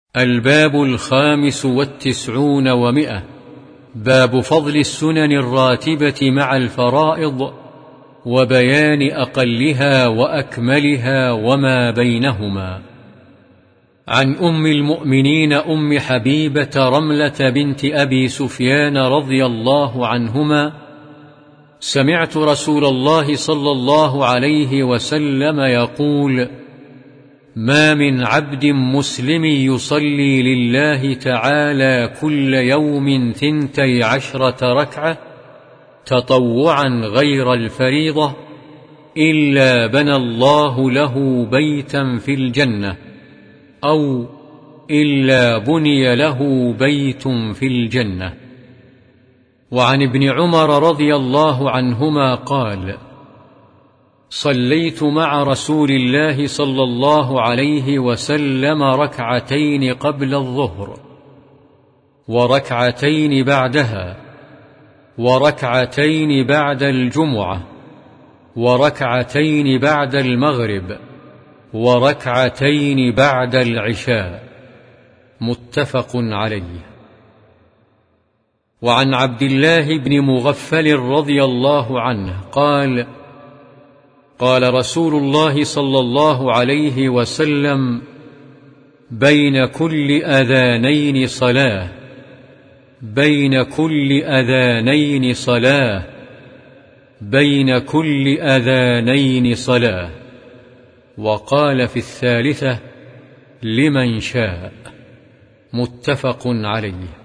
الباب 95 و100. باب فضل السنن الراتبة مع الفرائض وبيان أقلها وأكملها وما بينهما. عن أم المؤمنين أم حبيبة رملة بنت أبي سفيان رضي الله عنهما: سمعت رسول الله صلى الله عليه وسلم يقول: ما من عبد مسلم يصلي لله تعالى كل يوم 12 ركعة تطوعا غير الفريضة إلا بنى الله له بيتا في الجنة، أو إلا بني له بيت في الجنة. وعن ابن عمر رضي الله عنهما قال: صليت مع رسول الله صلى الله عليه وسلم ركعتين قبل الظهر، وركعتين بعدها، وركعتين بعد الجمعة، وركعتين بعد المغرب، وركعتين بعد العشاء. متفق عليه. وعن عبد الله بن مغفل رضي الله عنه قال: قال رسول الله صلى الله عليه وسلم: بين كل أذانين صلاة، بين كل أذانين صلاة، بين كل أذانين صلاة. وقال في الثالثة: لمن شاء. متفق عليه.